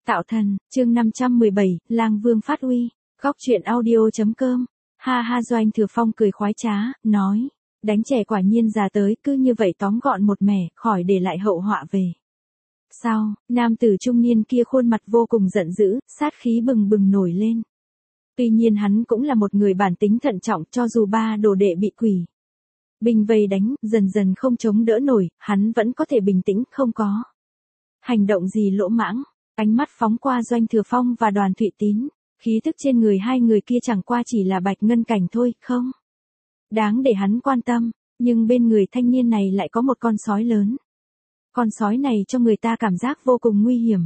Tạo thần, chương 517, Lang Vương phát uy. Góc truyện audio.com. Ha ha, Doanh Thừa Phong cười khoái trá, nói. Đánh trẻ quả nhiên già tới, cứ như vậy tóm gọn một mẻ, khỏi để lại hậu họa về. Sao, nam tử trung niên kia khuôn mặt vô cùng giận dữ, sát khí bừng bừng nổi lên. Tuy nhiên hắn cũng là một người bản tính thận trọng, cho dù ba đồ đệ bị quỷ binh vây đánh, dần dần không chống đỡ nổi, hắn vẫn có thể bình tĩnh, không có hành động gì lỗ mãng. Ánh mắt phóng qua Doanh Thừa Phong và Đoàn Thụy Tín, khí thức trên người hai người kia chẳng qua chỉ là bạch ngân cảnh thôi, không đáng để hắn quan tâm, nhưng bên người thanh niên này lại có một con sói lớn. Con sói này cho người ta cảm giác vô cùng nguy hiểm.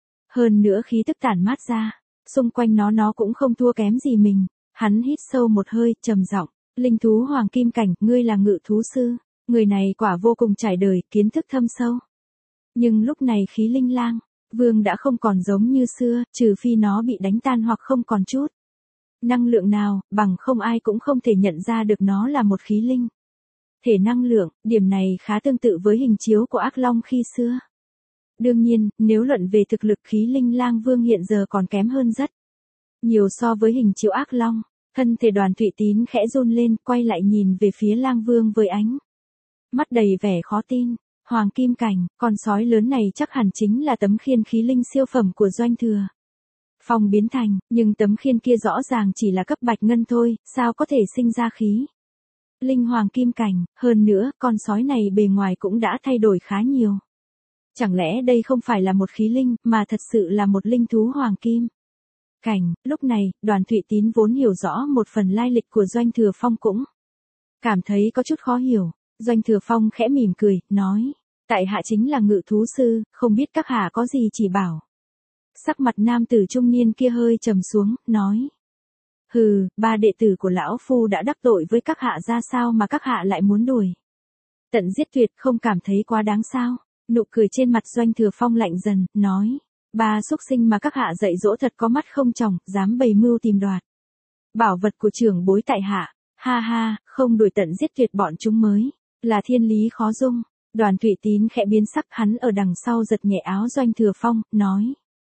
Hơn nữa khí tức tản mát ra, xung quanh nó cũng không thua kém gì mình. Hắn hít sâu một hơi, trầm giọng, linh thú hoàng kim cảnh, ngươi là ngự thú sư. Người này quả vô cùng trải đời, kiến thức thâm sâu. Nhưng lúc này khí linh lang vương đã không còn giống như xưa, trừ phi nó bị đánh tan hoặc không còn chút năng lượng nào, bằng không ai cũng không thể nhận ra được nó là một khí linh. Thể năng lượng, điểm này khá tương tự với hình chiếu của ác long khi xưa. Đương nhiên, nếu luận về thực lực, khí linh lang vương hiện giờ còn kém hơn rất nhiều so với hình chiếu ác long. Thân thể Đoàn Thụy Tín khẽ run lên, quay lại nhìn về phía lang vương với ánh mắt đầy vẻ khó tin. Hoàng kim cảnh, con sói lớn này chắc hẳn chính là tấm khiên khí linh siêu phẩm của Doanh Thừa Phong biến thành, nhưng tấm khiên kia rõ ràng chỉ là cấp bạch ngân thôi, sao có thể sinh ra khí linh hoàng kim cảnh, hơn nữa, con sói này bề ngoài cũng đã thay đổi khá nhiều. Chẳng lẽ đây không phải là một khí linh, mà thật sự là một linh thú hoàng kim cảnh? Lúc này, Đoàn Thụy Tín vốn hiểu rõ một phần lai lịch của Doanh Thừa Phong cũng cảm thấy có chút khó hiểu. Doanh Thừa Phong khẽ mỉm cười, nói, tại hạ chính là ngự thú sư, không biết các hạ có gì chỉ bảo. Sắc mặt nam tử trung niên kia hơi trầm xuống, nói, hừ, ba đệ tử của lão phu đã đắc tội với các hạ ra sao mà các hạ lại muốn đuổi tận giết tuyệt, không cảm thấy quá đáng sao? Nụ cười trên mặt Doanh Thừa Phong lạnh dần, nói, ba súc sinh mà các hạ dạy dỗ thật có mắt không tròng, dám bày mưu tìm đoạt bảo vật của trưởng bối tại hạ. Ha ha, không đuổi tận giết tuyệt bọn chúng mới là thiên lý khó dung. Đoàn Thụy Tín khẽ biến sắc, hắn ở đằng sau giật nhẹ áo Doanh Thừa Phong, nói,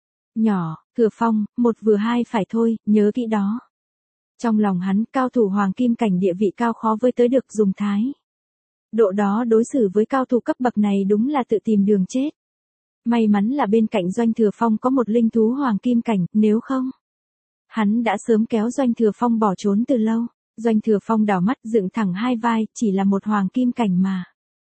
nhỏ, Thừa Phong, một vừa hai phải thôi, nhớ kỹ đó. Trong lòng hắn, cao thủ hoàng kim cảnh địa vị cao khó với tới được, dùng thái độ đó đối xử với cao thủ cấp bậc này đúng là tự tìm đường chết. May mắn là bên cạnh Doanh Thừa Phong có một linh thú hoàng kim cảnh, nếu không hắn đã sớm kéo Doanh Thừa Phong bỏ trốn từ lâu. Doanh Thừa Phong đảo mắt, dựng thẳng hai vai, chỉ là một hoàng kim cảnh mà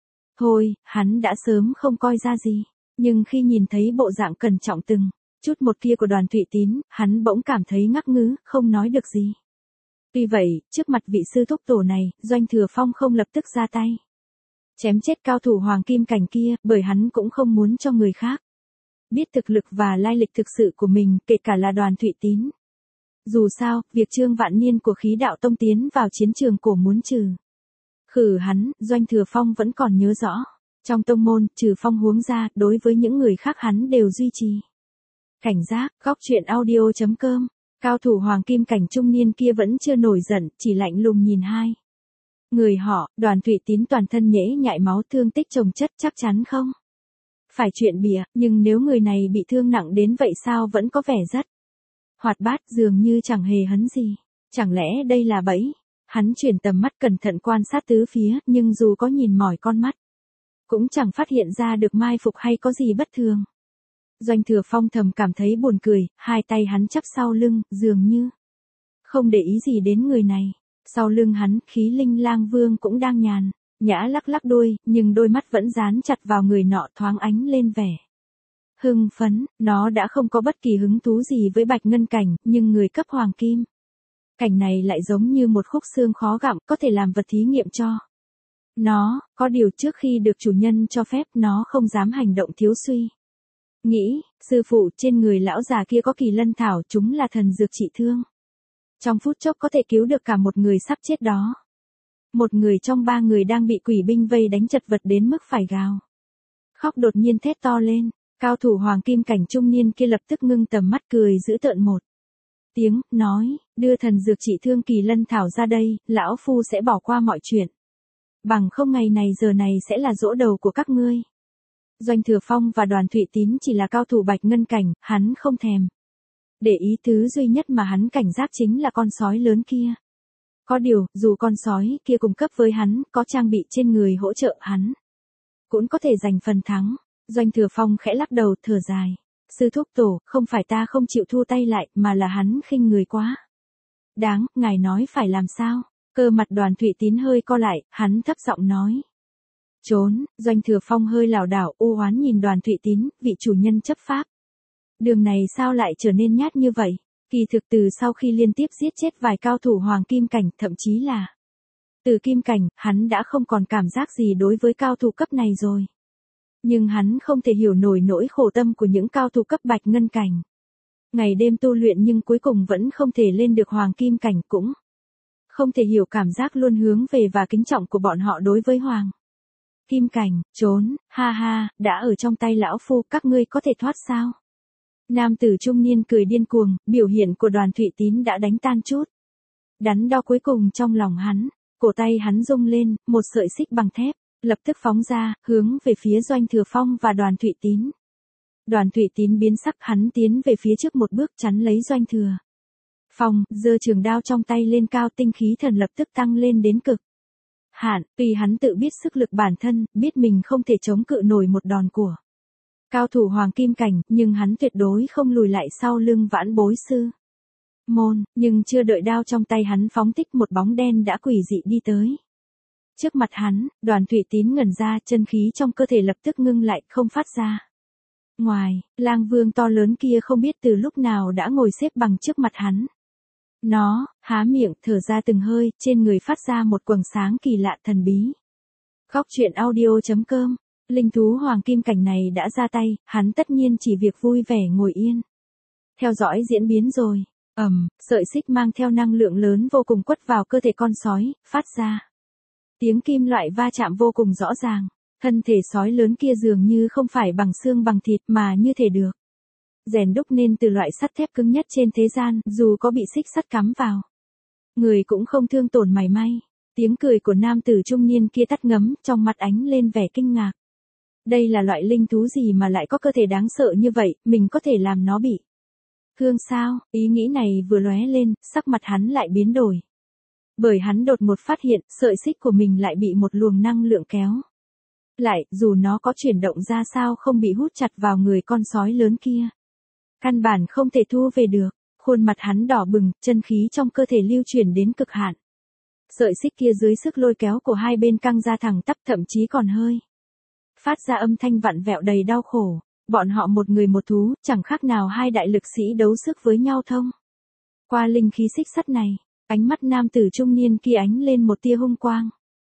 thôi, hắn đã sớm không coi ra gì. Nhưng khi nhìn thấy bộ dạng cẩn trọng từng chút một kia của Đoàn Thụy Tín, hắn bỗng cảm thấy ngắc ngứ, không nói được gì. Tuy vậy, trước mặt vị sư thúc tổ này, Doanh Thừa Phong không lập tức ra tay chém chết cao thủ hoàng kim cảnh kia, bởi hắn cũng không muốn cho người khác biết thực lực và lai lịch thực sự của mình, kể cả là Đoàn Thụy Tín. Dù sao, việc Trương Vạn Niên của Khí Đạo Tông tiến vào chiến trường cổ muốn trừ khử hắn, Doanh Thừa Phong vẫn còn nhớ rõ. Trong tông môn, trừ Phong huống ra, đối với những người khác hắn đều duy trì cảnh giác. Góc truyện audio.com. Cao thủ hoàng kim cảnh trung niên kia vẫn chưa nổi giận, chỉ lạnh lùng nhìn hai người họ. Đoàn Thụy Tín toàn thân nhễ nhại máu, thương tích chồng chất, chắc chắn không phải chuyện bịa, nhưng nếu người này bị thương nặng đến vậy sao vẫn có vẻ rất hoạt bát, dường như chẳng hề hấn gì. Chẳng lẽ đây là bẫy? Hắn chuyển tầm mắt cẩn thận quan sát tứ phía, nhưng dù có nhìn mỏi con mắt cũng chẳng phát hiện ra được mai phục hay có gì bất thường. Doanh Thừa Phong thầm cảm thấy buồn cười, hai tay hắn chắp sau lưng, dường như không để ý gì đến người này. Sau lưng hắn, khí linh lang vương cũng đang nhàn nhã lắc lắc đuôi, nhưng đôi mắt vẫn dán chặt vào người nọ, thoáng ánh lên vẻ hưng phấn. Nó đã không có bất kỳ hứng thú gì với bạch ngân cảnh, nhưng người cấp hoàng kim cảnh này lại giống như một khúc xương khó gặm, có thể làm vật thí nghiệm cho nó. Có điều trước khi được chủ nhân cho phép, nó không dám hành động thiếu suy nghĩ. Sư phụ, trên người lão già kia có kỳ lân thảo, chúng là thần dược trị thương, trong phút chốc có thể cứu được cả một người sắp chết đó. Một người trong ba người đang bị quỷ binh vây đánh chật vật đến mức phải gào khóc đột nhiên thét to lên. Cao thủ hoàng kim cảnh trung niên kia lập tức ngưng tầm mắt, cười dữ tợn một tiếng, nói, đưa thần dược trị thương kỳ lân thảo ra đây, lão phu sẽ bỏ qua mọi chuyện. Bằng không ngày này giờ này sẽ là giỗ đầu của các ngươi. Doanh Thừa Phong và Đoàn Thụy Tín chỉ là cao thủ bạch ngân cảnh, hắn không thèm để ý, thứ duy nhất mà hắn cảnh giác chính là con sói lớn kia. Có điều, dù con sói kia cùng cấp với hắn, có trang bị trên người hỗ trợ hắn, cũng có thể giành phần thắng. Doanh Thừa Phong khẽ lắc đầu thở dài. Sư thúc tổ, không phải ta không chịu thu tay lại, mà là hắn khinh người quá đáng, ngài nói phải làm sao? Cơ mặt Đoàn Thụy Tín hơi co lại, hắn thấp giọng nói. Trốn. Doanh Thừa Phong hơi lảo đảo u oán nhìn Đoàn Thụy Tín, vị chủ nhân chấp pháp. Đường này sao lại trở nên nhát như vậy? Kỳ thực từ sau khi liên tiếp giết chết vài cao thủ hoàng kim cảnh, thậm chí là từ kim cảnh, hắn đã không còn cảm giác gì đối với cao thủ cấp này rồi. Nhưng hắn không thể hiểu nổi nỗi khổ tâm của những cao thủ cấp bạch ngân cảnh. Ngày đêm tu luyện nhưng cuối cùng vẫn không thể lên được hoàng kim cảnh, cũng không thể hiểu cảm giác luôn hướng về và kính trọng của bọn họ đối với hoàng kim cảnh. Trốn, ha ha, đã ở trong tay lão phu, các ngươi có thể thoát sao? Nam tử trung niên cười điên cuồng, biểu hiện của Đoàn Thụy Tín đã đánh tan chút đắn đo cuối cùng trong lòng hắn. Cổ tay hắn rung lên, một sợi xích bằng thép lập tức phóng ra, hướng về phía Doanh Thừa Phong và Đoàn Thụy Tín. Đoàn Thụy Tín biến sắc, hắn tiến về phía trước một bước chắn lấy Doanh Thừa Phong, giơ trường đao trong tay lên cao, tinh khí thần lập tức tăng lên đến cực hạn. Tuy hắn tự biết sức lực bản thân, biết mình không thể chống cự nổi một đòn của cao thủ hoàng kim cảnh, nhưng hắn tuyệt đối không lùi lại sau lưng vãn bối sư môn. Nhưng chưa đợi đao trong tay hắn phóng thích, một bóng đen đã quỷ dị đi tới trước mặt hắn. Đoàn Thụy Tín ngẩn ra, chân khí trong cơ thể lập tức ngưng lại, không phát ra ngoài. Lang Vương to lớn kia không biết từ lúc nào đã ngồi xếp bằng trước mặt hắn. Nó há miệng thở ra từng hơi, trên người phát ra một quầng sáng kỳ lạ thần bí. Góc truyện audio.com. Linh thú hoàng kim cảnh này đã ra tay, hắn tất nhiên chỉ việc vui vẻ ngồi yên theo dõi diễn biến rồi. Sợi xích mang theo năng lượng lớn vô cùng quất vào cơ thể con sói, phát ra tiếng kim loại va chạm vô cùng rõ ràng. Thân thể sói lớn kia dường như không phải bằng xương bằng thịt, mà như thể được rèn đúc nên từ loại sắt thép cứng nhất trên thế gian, dù có bị xích sắt cắm vào người cũng không thương tổn mảy may. Tiếng cười của nam tử trung niên kia tắt ngấm, trong mặt ánh lên vẻ kinh ngạc. Đây là loại linh thú gì mà lại có cơ thể đáng sợ như vậy, mình có thể làm nó bị thương sao? Ý nghĩ này vừa lóe lên, sắc mặt hắn lại biến đổi. Bởi hắn đột ngột phát hiện, sợi xích của mình lại bị một luồng năng lượng kéo lại, dù nó có chuyển động ra sao không bị hút chặt vào người con sói lớn kia. Căn bản không thể thu về được. Khuôn mặt hắn đỏ bừng, chân khí trong cơ thể lưu chuyển đến cực hạn. Sợi xích kia dưới sức lôi kéo của hai bên căng ra thẳng tắp, thậm chí còn hơi phát ra âm thanh vặn vẹo đầy đau khổ. Bọn họ một người một thú, chẳng khác nào hai đại lực sĩ đấu sức với nhau thông qua linh khí xích sắt này. Ánh mắt nam tử trung niên kia ánh lên một tia hung quang.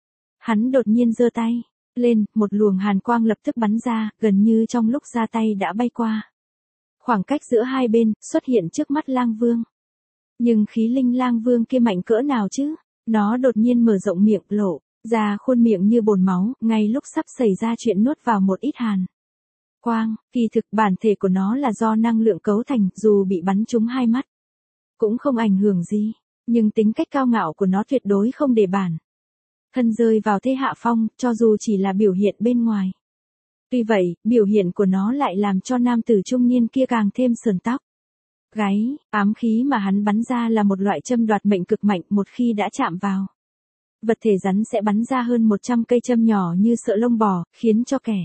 Hắn đột nhiên giơ tay lên, một luồng hàn quang lập tức bắn ra, gần như trong lúc ra tay đã bay qua khoảng cách giữa hai bên, xuất hiện trước mắt Lang Vương. Nhưng khí linh Lang Vương kia mạnh cỡ nào chứ? Nó đột nhiên mở rộng miệng, lộ ra khuôn miệng như bồn máu, ngay lúc sắp xảy ra chuyện nuốt vào một ít hàn quang. Kỳ thực bản thể của nó là do năng lượng cấu thành, dù bị bắn trúng hai mắt cũng không ảnh hưởng gì. Nhưng tính cách cao ngạo của nó tuyệt đối không để bản thân rơi vào thế hạ phong, cho dù chỉ là biểu hiện bên ngoài. Tuy vậy, biểu hiện của nó lại làm cho nam tử trung niên kia càng thêm sườn tóc gáy. Ám khí mà hắn bắn ra là một loại châm đoạt mệnh cực mạnh, một khi đã chạm vào vật thể rắn sẽ bắn ra hơn 100 cây châm nhỏ như sợ lông bò, khiến cho kẻ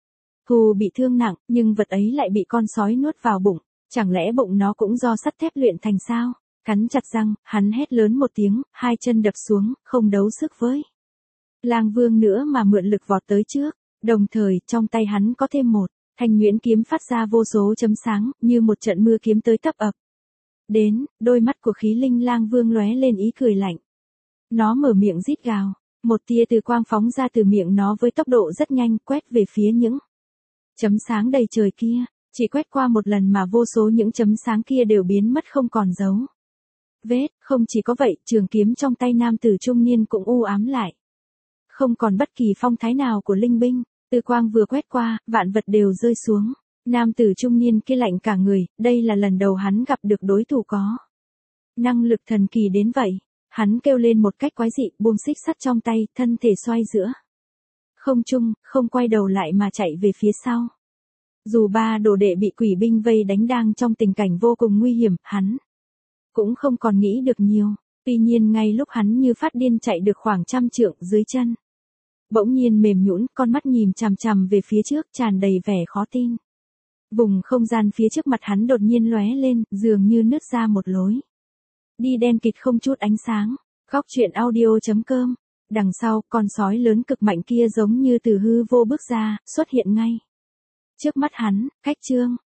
thù bị thương nặng, nhưng vật ấy lại bị con sói nuốt vào bụng. Chẳng lẽ bụng nó cũng do sắt thép luyện thành sao? Cắn chặt răng, hắn hét lớn một tiếng, hai chân đập xuống, không đấu sức với Lang Vương nữa mà mượn lực vọt tới trước. Đồng thời, trong tay hắn có thêm một thanh nhuyễn kiếm phát ra vô số chấm sáng, như một trận mưa kiếm tới tấp ập đến. Đôi mắt của khí linh Lang Vương lóe lên ý cười lạnh. Nó mở miệng rít gào, một tia từ quang phóng ra từ miệng nó với tốc độ rất nhanh, quét về phía những chấm sáng đầy trời kia. Chỉ quét qua một lần mà vô số những chấm sáng kia đều biến mất không còn dấu vết. Không chỉ có vậy, trường kiếm trong tay nam tử trung niên cũng u ám lại. Không còn bất kỳ phong thái nào của linh binh. Từ quang vừa quét qua, vạn vật đều rơi xuống. Nam tử trung niên kia lạnh cả người, đây là lần đầu hắn gặp được đối thủ có năng lực thần kỳ đến vậy. Hắn kêu lên một cách quái dị, buông xích sắt trong tay, thân thể xoay giữa không trung, không quay đầu lại mà chạy về phía sau. Dù ba đồ đệ bị quỷ binh vây đánh đang trong tình cảnh vô cùng nguy hiểm, hắn cũng không còn nghĩ được nhiều. Tuy nhiên ngay lúc hắn như phát điên chạy được khoảng 100 trượng dưới chân, bỗng nhiên mềm nhũn, con mắt nhìn chằm chằm về phía trước tràn đầy vẻ khó tin. Vùng không gian phía trước mặt hắn đột nhiên lóe lên, dường như nứt ra một lối đi đen kịt không chút ánh sáng. Góc truyện audio.com. Đằng sau, con sói lớn cực mạnh kia giống như từ hư vô bước ra, xuất hiện ngay trước mắt hắn, cách chương